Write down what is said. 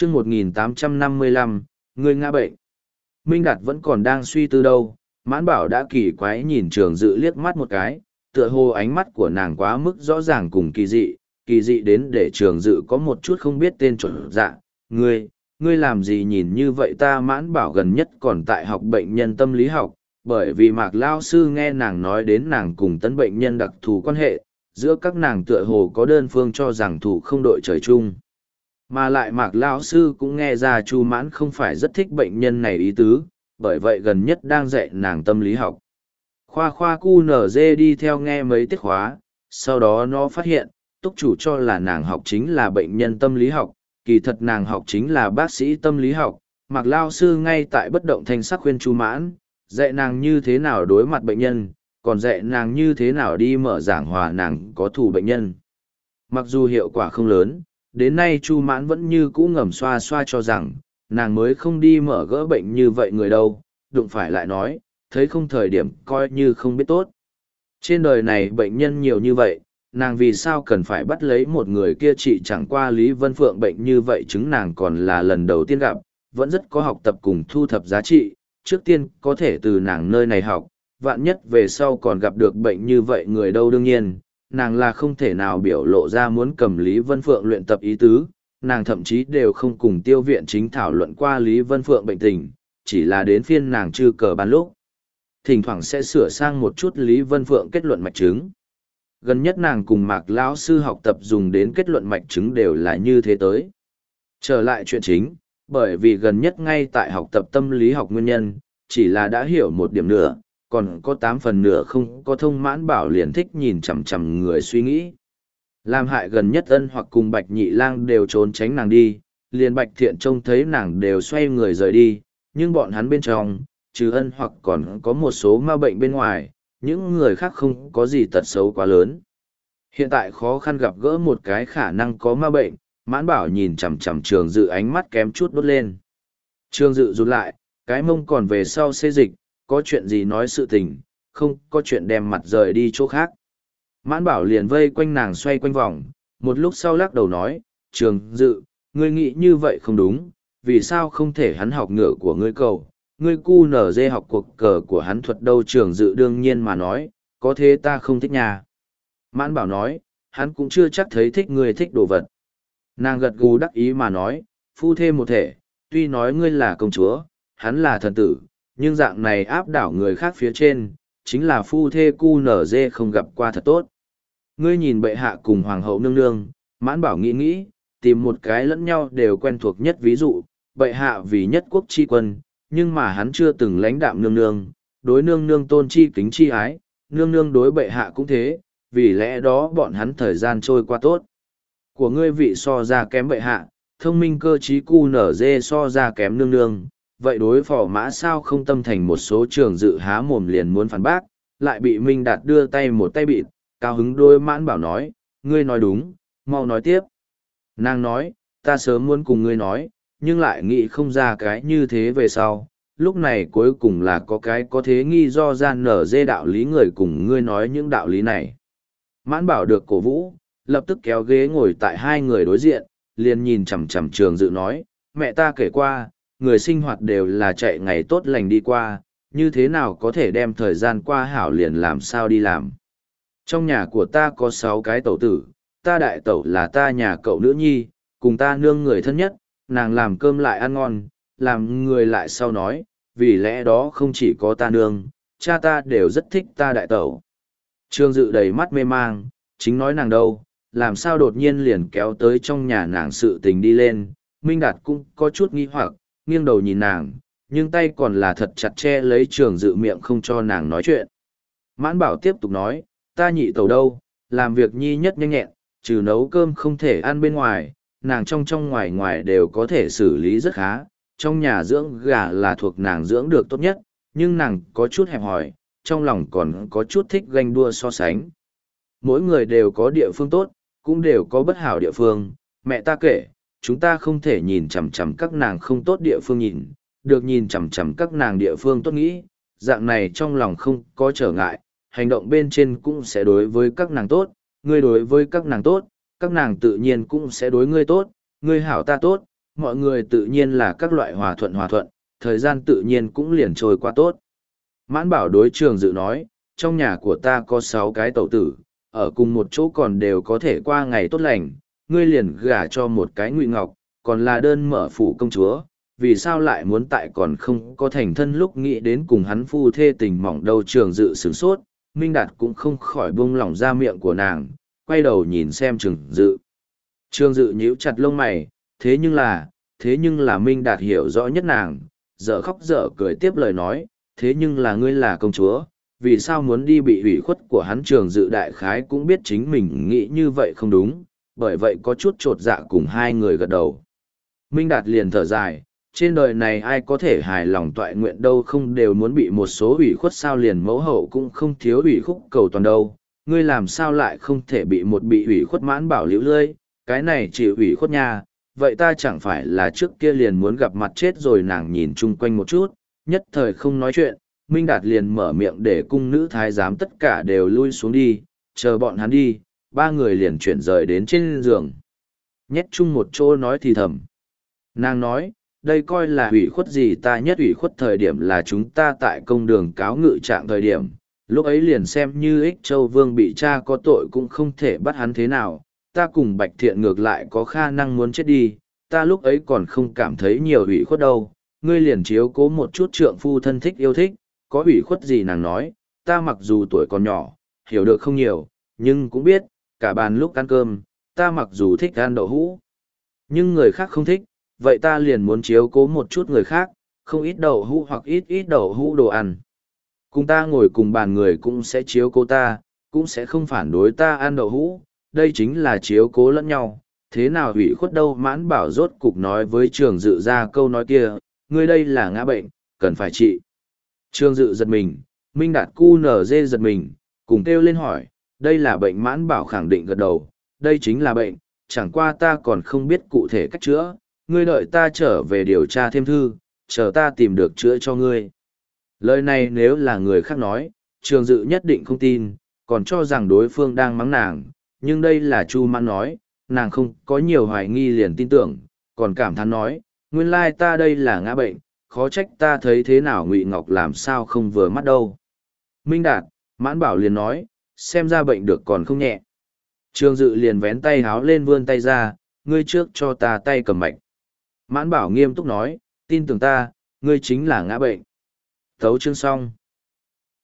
chương 1855, người ngã bệnh. Minh Đạt vẫn còn đang suy tư đâu, Mãn Bảo đã kỳ quái nhìn Trường Dự liếc mắt một cái, tựa hồ ánh mắt của nàng quá mức rõ ràng cùng kỳ dị đến để Trường Dự có một chút không biết tên chuẩn dạ. Ngươi làm gì nhìn như vậy ta? Mãn Bảo gần nhất còn tại học bệnh nhân tâm lý học, bởi vì Mạc Lao Sư nghe nàng nói đến nàng cùng Tân bệnh nhân đặc thù quan hệ, giữa các nàng tựa hồ có đơn phương cho rằng thủ không đội trời chung. Mà lại Mạc Lao Sư cũng nghe ra Chu Mãn không phải rất thích bệnh nhân này ý tứ, bởi vậy gần nhất đang dạy nàng tâm lý học. Khoa QNZ đi theo nghe mấy tiết khóa, sau đó nó phát hiện, túc chủ cho là nàng học chính là bệnh nhân tâm lý học, kỳ thật nàng học chính là bác sĩ tâm lý học. Mạc Lao Sư ngay tại bất động thanh sắc khuyên Chu Mãn, dạy nàng như thế nào đối mặt bệnh nhân, còn dạy nàng như thế nào đi mở giảng hòa nàng có thù bệnh nhân. Mặc dù hiệu quả không lớn, đến nay Chu Mãn vẫn như cũ ngầm xoa xoa cho rằng, nàng mới không đi mở gỡ bệnh như vậy người đâu, đụng phải lại nói, thấy không thời điểm coi như không biết tốt. Trên đời này bệnh nhân nhiều như vậy, nàng vì sao cần phải bắt lấy một người kia? Chỉ chẳng qua Lý Vân Phượng bệnh như vậy chứng nàng còn là lần đầu tiên gặp, vẫn rất có học tập cùng thu thập giá trị, trước tiên có thể từ nàng nơi này học, vạn nhất về sau còn gặp được bệnh như vậy người đâu. Đương nhiên, nàng là không thể nào biểu lộ ra muốn cầm Lý Vân Phượng luyện tập ý tứ, nàng thậm chí đều không cùng Tiêu Viện Chính thảo luận qua Lý Vân Phượng bệnh tình, chỉ là đến phiên nàng chư cờ ban lúc. Thỉnh thoảng sẽ sửa sang một chút Lý Vân Phượng kết luận mạch chứng. Gần nhất nàng cùng Mạc Lão Sư học tập dùng đến kết luận mạch chứng đều là như thế tới. Trở lại chuyện chính, bởi vì gần nhất ngay tại học tập tâm lý học nguyên nhân, chỉ là đã hiểu một điểm nữa, còn có 8 phần nửa không có thông. Mãn Bảo liền thích nhìn chằm chằm người suy nghĩ. Làm hại gần nhất Ân Hoặc cùng Bạch Nhị Lang đều trốn tránh nàng đi, liền Bạch Thiện trông thấy nàng đều xoay người rời đi, nhưng bọn hắn bên trong, trừ Ân Hoặc còn có một số ma bệnh bên ngoài, những người khác không có gì tật xấu quá lớn. Hiện tại khó khăn gặp gỡ một cái khả năng có ma bệnh, Mãn Bảo nhìn chằm chằm Trường Dự ánh mắt kém chút đốt lên. Trường Dự rụt lại, cái mông còn về sau xê dịch, có chuyện gì nói sự tình, không có chuyện đem mặt rời đi chỗ khác. Mãn Bảo liền vây quanh nàng xoay quanh vòng, một lúc sau lắc đầu nói, Trường Dự, ngươi nghĩ như vậy không đúng, vì sao không thể hắn học ngựa của ngươi cầu, ngươi QNZ học cuộc cờ của hắn thuật đâu? Trường Dự đương nhiên mà nói, có thế ta không thích nhà. Mãn Bảo nói, hắn cũng chưa chắc thấy thích ngươi thích đồ vật. Nàng gật gù đắc ý mà nói, phu thê một thể, tuy nói ngươi là công chúa, hắn là thần tử, nhưng dạng này áp đảo người khác phía trên, chính là phu thê QNZ không gặp qua thật tốt. Ngươi nhìn bệ hạ cùng hoàng hậu nương nương, Mãn Bảo nghĩ nghĩ, tìm một cái lẫn nhau đều quen thuộc nhất ví dụ, bệ hạ vì nhất quốc chi quân, nhưng mà hắn chưa từng lãnh đạm nương nương, đối nương nương tôn chi kính chi ái, nương nương đối bệ hạ cũng thế, vì lẽ đó bọn hắn thời gian trôi qua tốt. Của ngươi vị so ra kém bệ hạ, thông minh cơ trí QNZ so ra kém nương nương, vậy đối phò mã sao không tâm thành? Một số Trường Dự há mồm liền muốn phản bác, lại bị Minh Đạt đưa tay một tay bịt, cao hứng đôi Mãn Bảo nói, ngươi nói đúng, mau nói tiếp. Nàng nói, ta sớm muốn cùng ngươi nói, nhưng lại nghĩ không ra cái như thế về sau, lúc này cuối cùng là có cái có thế nghi do gian nở dê đạo lý người cùng ngươi nói những đạo lý này. Mãn Bảo được cổ vũ, lập tức kéo ghế ngồi tại hai người đối diện, liền nhìn chằm chằm Trường Dự nói, mẹ ta kể qua, người sinh hoạt đều là chạy ngày tốt lành đi qua, như thế nào có thể đem thời gian qua hảo liền làm sao đi làm. Trong nhà của ta có 6 cái tẩu tử, ta đại tẩu là ta nhà cậu nữ nhi, cùng ta nương người thân nhất, nàng làm cơm lại ăn ngon, làm người lại sau nói, vì lẽ đó không chỉ có ta nương, cha ta đều rất thích ta đại tẩu. Trường Dự đầy mắt mê mang, chính nói nàng đâu, làm sao đột nhiên liền kéo tới trong nhà nàng sự tình đi lên. Minh Đạt cũng có chút nghi hoặc, nghiêng đầu nhìn nàng, nhưng tay còn là thật chặt che lấy Trường Dự miệng không cho nàng nói chuyện. Mãn Bảo tiếp tục nói, ta nhị tẩu đâu, làm việc nhi nhất nhanh nhẹn, trừ nấu cơm không thể ăn bên ngoài, nàng trong ngoài ngoài đều có thể xử lý rất khá. Trong nhà dưỡng gà là thuộc nàng dưỡng được tốt nhất, nhưng nàng có chút hẹp hòi, trong lòng còn có chút thích ganh đua so sánh. Mỗi người đều có địa phương tốt, cũng đều có bất hảo địa phương. Mẹ ta kể, chúng ta không thể nhìn chằm chằm các nàng không tốt địa phương nhìn, được nhìn chằm chằm các nàng địa phương tốt nghĩ, dạng này trong lòng không có trở ngại, hành động bên trên cũng sẽ đối với các nàng tốt, ngươi đối với các nàng tốt, các nàng tự nhiên cũng sẽ đối ngươi tốt, ngươi hảo ta tốt, mọi người tự nhiên là các loại hòa thuận, thời gian tự nhiên cũng liền trôi qua tốt. Mãn Bảo đối Trường Dự nói, trong nhà của ta có 6 cái tẩu tử, ở cùng một chỗ còn đều có thể qua ngày tốt lành, ngươi liền gả cho một cái Ngụy Ngọc, còn là đơn mở phủ công chúa, vì sao lại muốn tại còn không có thành thân lúc nghĩ đến cùng hắn phu thê tình mỏng đâu. Trường Dự sửng sốt, Minh Đạt cũng không khỏi buông lỏng ra miệng của nàng, quay đầu nhìn xem Trường Dự. Trường Dự nhíu chặt lông mày, thế nhưng là Minh Đạt hiểu rõ nhất nàng, dở khóc dở cười tiếp lời nói, thế nhưng là ngươi là công chúa, vì sao muốn đi bị ủy khuất của hắn. Trường Dự đại khái cũng biết chính mình nghĩ như vậy không đúng, bởi vậy có chút chột dạ cùng hai người gật đầu. Minh Đạt liền thở dài, trên đời này ai có thể hài lòng toại nguyện đâu, không đều muốn bị một số ủy khuất sao, liền mẫu hậu cũng không thiếu ủy khúc cầu toàn đâu, ngươi làm sao lại không thể bị một bị ủy khuất. Mãn Bảo liễu lơi, cái này chỉ ủy khuất nha, vậy ta chẳng phải là trước kia liền muốn gặp mặt chết rồi. Nàng nhìn chung quanh một chút, nhất thời không nói chuyện. Minh Đạt liền mở miệng để cung nữ thái giám tất cả đều lui xuống đi, chờ bọn hắn đi, ba người liền chuyển rời đến trên giường. Nhét chung một chỗ nói thì thầm. Nàng nói, đây coi là ủy khuất gì, ta nhất ủy khuất thời điểm là chúng ta tại công đường cáo ngự trạng thời điểm, lúc ấy liền xem như Ích Châu Vương bị cha có tội cũng không thể bắt hắn thế nào, ta cùng Bạch Thiện ngược lại có khả năng muốn chết đi, ta lúc ấy còn không cảm thấy nhiều ủy khuất đâu, ngươi liền chiếu cố một chút trượng phu thân thích yêu thích, có ủy khuất gì. Nàng nói, ta mặc dù tuổi còn nhỏ, hiểu được không nhiều, nhưng cũng biết, cả bàn lúc ăn cơm, ta mặc dù thích ăn đậu hũ, nhưng người khác không thích, vậy ta liền muốn chiếu cố một chút người khác, không ít đậu hũ hoặc ít đậu hũ đồ ăn. Cùng ta ngồi cùng bàn người cũng sẽ chiếu cố ta, cũng sẽ không phản đối ta ăn đậu hũ, đây chính là chiếu cố lẫn nhau, thế nào ủy khuất đâu. Mãn Bảo rốt cục nói với Trường Dự ra câu nói kia, ngươi đây là ngã bệnh, cần phải trị. Trường Dự giật mình, Minh Đạt cu nở dê giật mình, cùng kêu lên hỏi, đây là bệnh. Mãn Bảo khẳng định gật đầu, đây chính là bệnh, chẳng qua ta còn không biết cụ thể cách chữa, ngươi đợi ta trở về điều tra thêm thư, chờ ta tìm được chữa cho ngươi. Lời này nếu là người khác nói, Trường Dự nhất định không tin, còn cho rằng đối phương đang mắng nàng, nhưng đây là Chu Mãn nói, nàng không có nhiều hoài nghi liền tin tưởng, còn cảm thán nói, nguyên lai ta đây là ngã bệnh, khó trách ta thấy thế nào Ngụy Ngọc làm sao không vừa mắt đâu. Minh Đạt, Mãn Bảo liền nói, xem ra bệnh được còn không nhẹ. Trường Dự liền vén tay háo lên vươn tay ra, ngươi trước cho ta tay cầm mạch. Mãn Bảo nghiêm túc nói, tin tưởng ta, ngươi chính là ngã bệnh. Thấu chương xong.